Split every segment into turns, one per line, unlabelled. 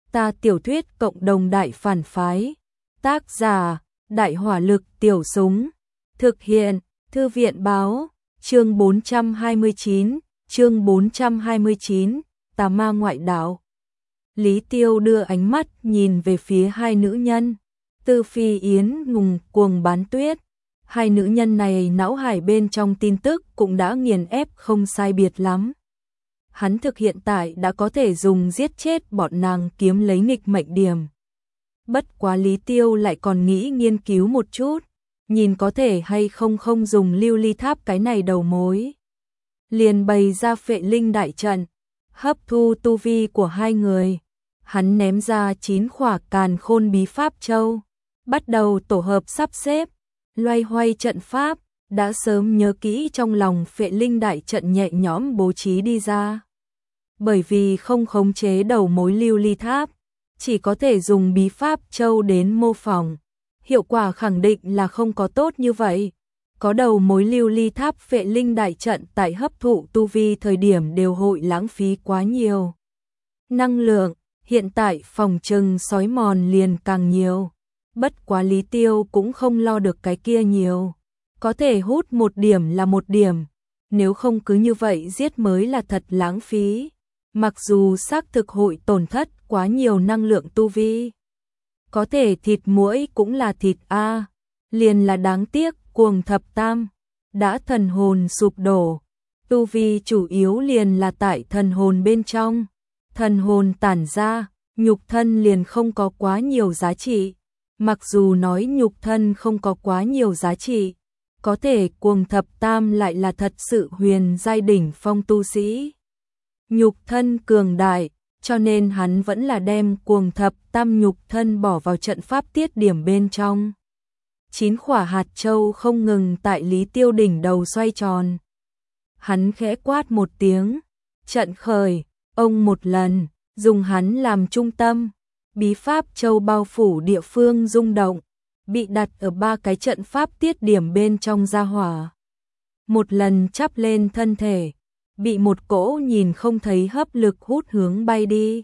Ta tiểu thuyết cộng đồng đại phản phái. Tác giả: Đại hỏa lực tiểu súng. Thực hiện: Thư viện báo. Chương 429, Tà ma ngoại đạo. Lý Tiêu đưa ánh mắt nhìn về phía hai nữ nhân. Tư Phi Yến ngùng cuồng bán tuyết. Hai nữ nhân này não hải bên trong tin tức cũng đã nghiền ép không sai biệt lắm. Hắn thực hiện tại đã có thể dùng giết chết bọn nàng kiếm lấy nghịch mệnh điểm. Bất quá Lý Tiêu lại còn nghĩ nghiên cứu một chút, nhìn có thể hay không dùng lưu ly tháp cái này đầu mối. Liền bày ra phệ linh đại trận, hấp thu tu vi của hai người. Hắn ném ra 9 khỏa càn khôn bí pháp châu, bắt đầu tổ hợp sắp xếp, loay hoay trận pháp, đã sớm nhớ kỹ trong lòng phệ linh đại trận nhẹ nhõm bố trí đi ra. Bởi vì không khống chế đầu mối lưu ly tháp, chỉ có thể dùng bí pháp châu đến mô phỏng, hiệu quả khẳng định là không có tốt như vậy. Có đầu mối lưu ly tháp phệ linh đại trận tại hấp thụ tu vi thời điểm đều hội lãng phí quá nhiều năng lượng, hiện tại phòng trừng sói mòn liền càng nhiều. Bất quá Lý Tiêu cũng không lo được cái kia nhiều, có thể hút một điểm là một điểm, nếu không cứ như vậy giết mới là thật lãng phí. Mặc dù xác thực hội tổn thất quá nhiều năng lượng tu vi, có thể thịt muỗi cũng là thịt a, liền là đáng tiếc Cuồng Thập Tam đã thần hồn sụp đổ, tu vi chủ yếu liền là tại thần hồn bên trong, thần hồn tản ra, nhục thân liền không có quá nhiều giá trị. Mặc dù nói nhục thân không có quá nhiều giá trị, có thể Cuồng Thập Tam lại là thật sự huyền giai đỉnh phong tu sĩ. Nhục thân cường đại, cho nên hắn vẫn là đem Cuồng Thập Tam nhục thân bỏ vào trận pháp tiết điểm bên trong. 9 khỏa hạt châu không ngừng tại Lý Tiêu đỉnh đầu xoay tròn. Hắn khẽ quát một tiếng, trận khởi, ông một lần, dùng hắn làm trung tâm. Bí pháp châu bao phủ địa phương rung động, bị đặt ở 3 cái trận pháp tiết điểm bên trong gia hỏa. Một lần chắp lên thân thể, bị một cỗ nhìn không thấy hấp lực hút hướng bay đi.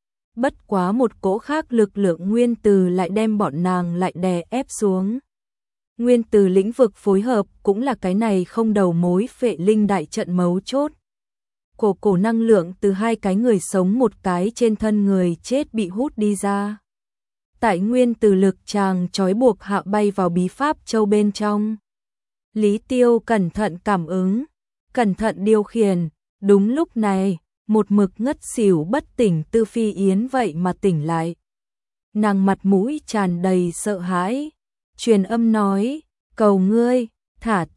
Bất quá một cỗ khác lực lượng nguyên tử lại đem bọn nàng lại đè ép xuống. Nguyên tử lĩnh vực phối hợp cũng là cái này không đầu mối phệ linh đại trận mấu chốt. Cổ năng lượng từ hai cái người sống một cái trên thân người chết bị hút đi ra. Tại nguyên tử lực chàng trói buộc hạ bay vào bí pháp châu bên trong. Lý Tiêu cẩn thận cảm ứng, cẩn thận điều khiển. Đúng lúc này, một mực ngất xỉu bất tỉnh Tư Phi Yến vậy mà tỉnh lại. Nàng mặt mũi tràn đầy sợ hãi, truyền âm nói, cầu ngươi, thả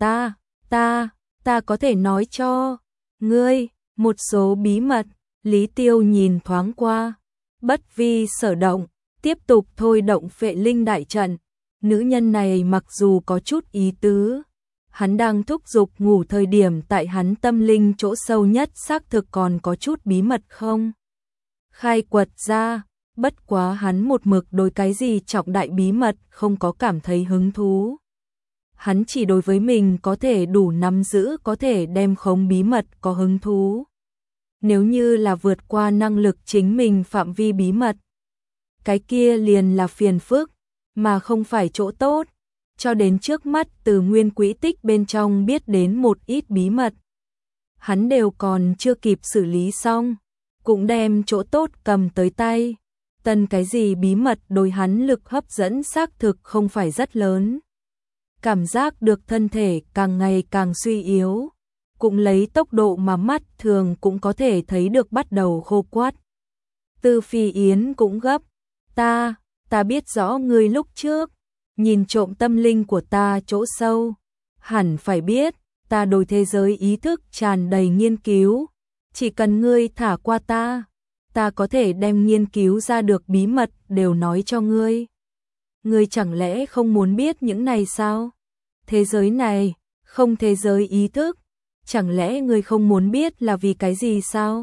ta có thể nói cho ngươi một số bí mật. Lý Tiêu nhìn thoáng qua, bất vi sở động, tiếp tục thôi động phệ linh đại trận. Nữ nhân này mặc dù có chút ý tứ, hắn đang thúc giục ngủ thời điểm tại hắn tâm linh chỗ sâu nhất xác thực còn có chút bí mật không khai quật ra, bất quá hắn một mực đối cái gì trọng đại bí mật không có cảm thấy hứng thú. Hắn chỉ đối với mình có thể đủ nắm giữ có thể đem khống bí mật có hứng thú. Nếu như là vượt qua năng lực chính mình phạm vi bí mật, cái kia liền là phiền phức, mà không phải chỗ tốt. Cho đến trước mắt từ nguyên quỹ tích bên trong biết đến một ít bí mật, hắn đều còn chưa kịp xử lý xong, cũng đem chỗ tốt cầm tới tay. Tân cái gì bí mật đối hắn lực hấp dẫn xác thực không phải rất lớn. Cảm giác được thân thể càng ngày càng suy yếu, cũng lấy tốc độ mà mắt thường cũng có thể thấy được bắt đầu khô quắt. Tư Phi Yến cũng gấp, ta biết rõ ngươi lúc trước nhìn trộm tâm linh của ta chỗ sâu, hẳn phải biết, ta đối thế giới ý thức tràn đầy nghiên cứu, chỉ cần ngươi thả qua ta có thể đem nghiên cứu ra được bí mật đều nói cho ngươi. Ngươi chẳng lẽ không muốn biết những này sao? Thế giới này, không thế giới ý thức, chẳng lẽ ngươi không muốn biết là vì cái gì sao?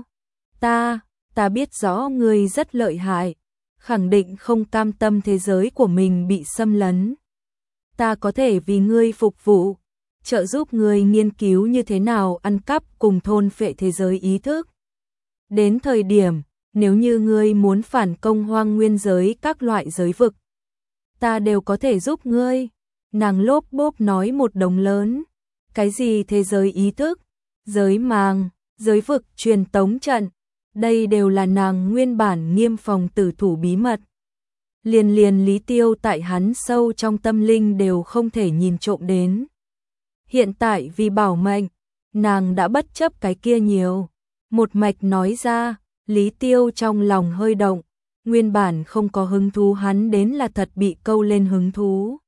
Ta biết rõ ngươi rất lợi hại, khẳng định không cam tâm thế giới của mình bị xâm lấn. Ta có thể vì ngươi phục vụ, trợ giúp ngươi nghiên cứu như thế nào ăn cắp cùng thôn phệ thế giới ý thức. Đến thời điểm, nếu như ngươi muốn phản công Hoang Nguyên giới các loại giới vực, ta đều có thể giúp ngươi. Nàng lốp bốp nói một đống lớn, cái gì thế giới ý thức, giới màng, giới vực, truyền tống trận, đây đều là nàng nguyên bản nghiêm phòng tử thủ bí mật. Liền Lý Tiêu tại hắn sâu trong tâm linh đều không thể nhìn trộm đến. Hiện tại vì bảo mệnh, nàng đã bất chấp cái kia nhiều. Một mạch nói ra, Lý Tiêu trong lòng hơi động, nguyên bản không có hứng thú hắn đến là thật bị câu lên hứng thú.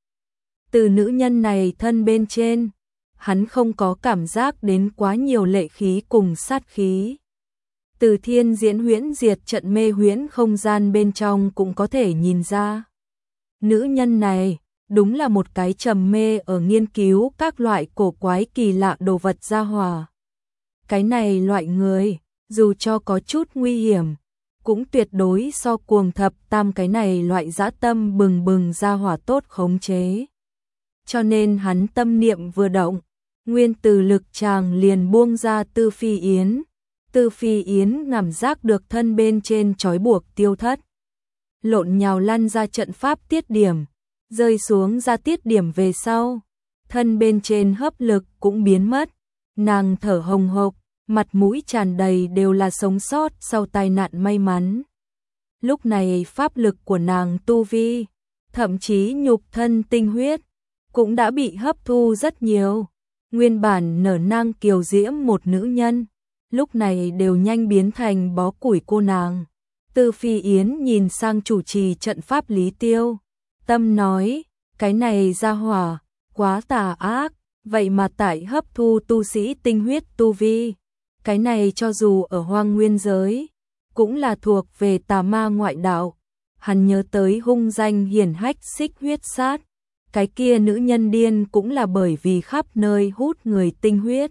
Từ nữ nhân này thân bên trên, hắn không có cảm giác đến quá nhiều lệ khí cùng sát khí. Từ thiên diễn huyễn diệt trận mê huyễn không gian bên trong cũng có thể nhìn ra. Nữ nhân này, đúng là một cái trầm mê ở nghiên cứu các loại cổ quái kỳ lạ đồ vật gia hỏa. Cái này loại người, dù cho có chút nguy hiểm, cũng tuyệt đối so cuồng thập tam cái này loại dã tâm bừng bừng gia hỏa tốt khống chế. Cho nên hắn tâm niệm vừa động, nguyên từ lực chàng liền buông ra Tư Phi Yến. Tư Phi Yến cảm giác được thân bên trên trói buộc tiêu thất. Lộn nhào lăn ra trận pháp tiết điểm, rơi xuống ra tiết điểm về sau. Thân bên trên hấp lực cũng biến mất, nàng thở hồng hộc, mặt mũi tràn đầy đều là sống sót sau tai nạn may mắn. Lúc này pháp lực của nàng tu vi, thậm chí nhục thân tinh huyết, cũng đã bị hấp thu rất nhiều. Nguyên bản nở nang kiều diễm một nữ nhân, lúc này đều nhanh biến thành bó củi cô nàng. Tư Phi Yến nhìn sang chủ trì trận pháp Lý Tiêu, tâm nói, cái này ra hỏa, quá tà ác, vậy mà tại hấp thu tu sĩ tinh huyết tu vi. Cái này cho dù ở Hoang Nguyên giới, cũng là thuộc về tà ma ngoại đạo. Hắn nhớ tới hung danh hiển hách Xích Huyết Sát. Cái kia nữ nhân điên cũng là bởi vì khắp nơi hút người tinh huyết.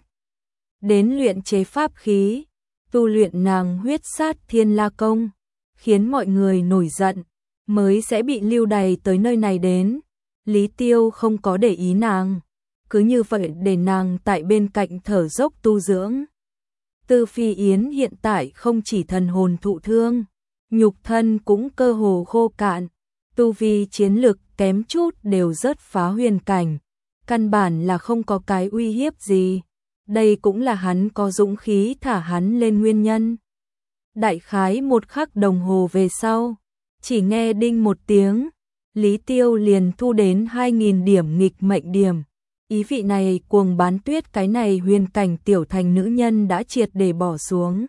Đến luyện chế pháp khí, tu luyện nàng huyết sát thiên la công, khiến mọi người nổi giận, mới sẽ bị lưu đày tới nơi này đến. Lý Tiêu không có để ý nàng, cứ như vậy để nàng tại bên cạnh thở dốc tu dưỡng. Tư Phi Yến hiện tại không chỉ thần hồn thụ thương, nhục thân cũng cơ hồ khô cạn, tu vi chiến lực kém chút đều rớt phá huyền cảnh, căn bản là không có cái uy hiếp gì. Đây cũng là hắn có dũng khí thả hắn lên nguyên nhân. Đại khái một khắc đồng hồ về sau, chỉ nghe đinh một tiếng, Lý Tiêu liền thu đến 2.000 điểm nghịch mệnh điểm. Ý vị này cuồng bán tuyết cái này huyền cảnh tiểu thành nữ nhân đã triệt để bỏ xuống.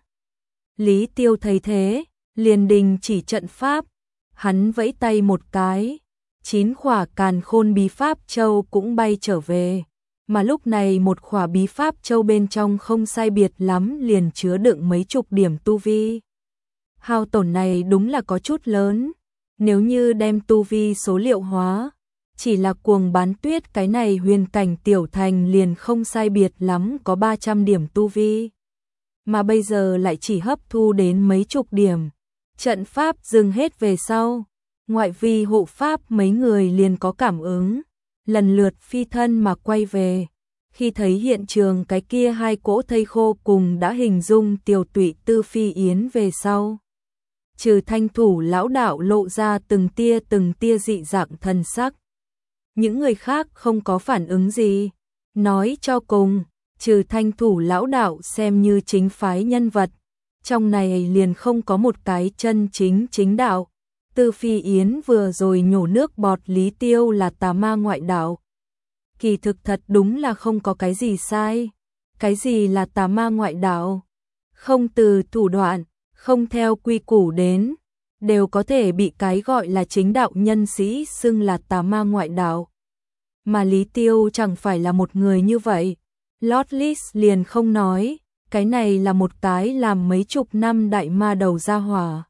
Lý Tiêu thấy thế, liền đình chỉ trận pháp, hắn vẫy tay một cái, 9 khỏa càn khôn bí pháp châu cũng bay trở về. Mà lúc này một khỏa bí pháp châu bên trong không sai biệt lắm liền chứa đựng mấy chục điểm tu vi. Hao tổn này đúng là có chút lớn, nếu như đem tu vi số liệu hóa, chỉ là cuồng bán tuyết cái này huyền cảnh tiểu thành liền không sai biệt lắm có 300 điểm tu vi. Mà bây giờ lại chỉ hấp thu đến mấy chục điểm. Trận pháp dừng hết về sau, ngoại vi hộ pháp mấy người liền có cảm ứng, lần lượt phi thân mà quay về. Khi thấy hiện trường cái kia hai cỗ thây khô cùng đã hình dung tiều tụy Tư Phi Yến về sau, trừ Thanh Thủ lão đạo lộ ra từng tia dị dạng thần sắc. Những người khác không có phản ứng gì. Nói cho cùng, trừ Thanh Thủ lão đạo xem như chính phái nhân vật, trong này liền không có một cái chân chính đạo. Tư Phi Yến vừa rồi nhổ nước bọt Lý Tiêu là tà ma ngoại đạo. Kỳ thực thật đúng là không có cái gì sai. Cái gì là tà ma ngoại đạo? Không từ thủ đoạn, không theo quy củ đến, đều có thể bị cái gọi là chính đạo nhân sĩ xưng là tà ma ngoại đạo. Mà Lý Tiêu chẳng phải là một người như vậy. Lord Lis liền không nói, cái này là một cái làm mấy chục năm đại ma đầu ra hỏa.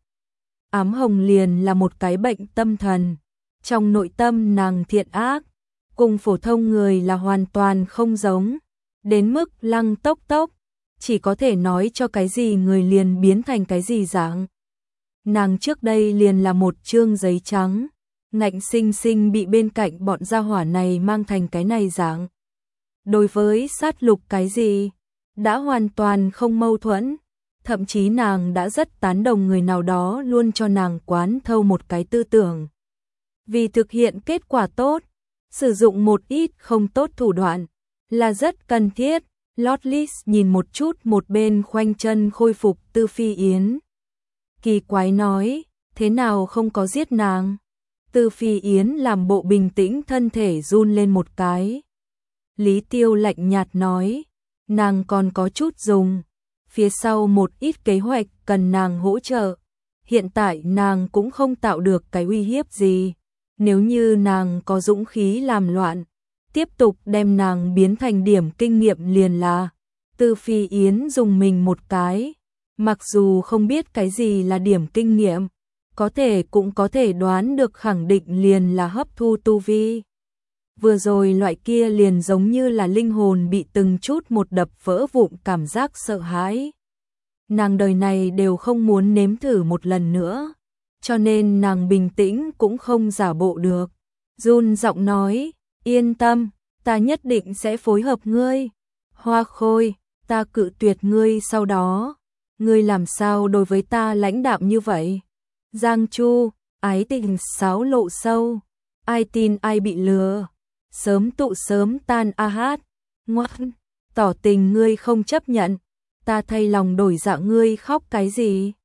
Ám Hồng liền là một cái bệnh tâm thần, trong nội tâm nàng thiện ác, cùng phổ thông người là hoàn toàn không giống, đến mức lăng tốc, chỉ có thể nói cho cái gì người liền biến thành cái gì dạng. Nàng trước đây liền là một trương giấy trắng, ngạnh sinh sinh bị bên cạnh bọn gia hỏa này mang thành cái này dạng. Đối với sát lục cái gì, đã hoàn toàn không mâu thuẫn, thậm chí nàng đã rất tán đồng người nào đó luôn cho nàng quán thâu một cái tư tưởng. Vì thực hiện kết quả tốt, sử dụng một ít không tốt thủ đoạn là rất cần thiết. Lord Lis nhìn một chút một bên khoanh chân khôi phục Tư Phi Yến. Kỳ quái nói, thế nào không có giết nàng? Tư Phi Yến làm bộ bình tĩnh, thân thể run lên một cái. Lý Tiêu lạnh nhạt nói, nàng còn có chút dùng, phía sau một ít kế hoạch cần nàng hỗ trợ. Hiện tại nàng cũng không tạo được cái uy hiếp gì. Nếu như nàng có dũng khí làm loạn, tiếp tục đem nàng biến thành điểm kinh nghiệm liền là. Tư Phi Yến dùng mình một cái, mặc dù không biết cái gì là điểm kinh nghiệm, có thể cũng có thể đoán được khẳng định liền là hấp thu tu vi. Vừa rồi loại kia liền giống như là linh hồn bị từng chút một đập vỡ vụn cảm giác sợ hãi. Nàng đời này đều không muốn nếm thử một lần nữa, cho nên nàng bình tĩnh cũng không giả bộ được. Run giọng nói, yên tâm, ta nhất định sẽ phối hợp ngươi. Hoa Khôi, ta cự tuyệt ngươi sau đó. Ngươi làm sao đối với ta lãnh đạm như vậy? Giang Chu, ái tình xáo lộ sâu. Ai tin ai bị lừa. Sớm tụ sớm tan a hát. Ngoan, tỏ tình ngươi không chấp nhận. Ta thay lòng đổi dạ, ngươi khóc cái gì?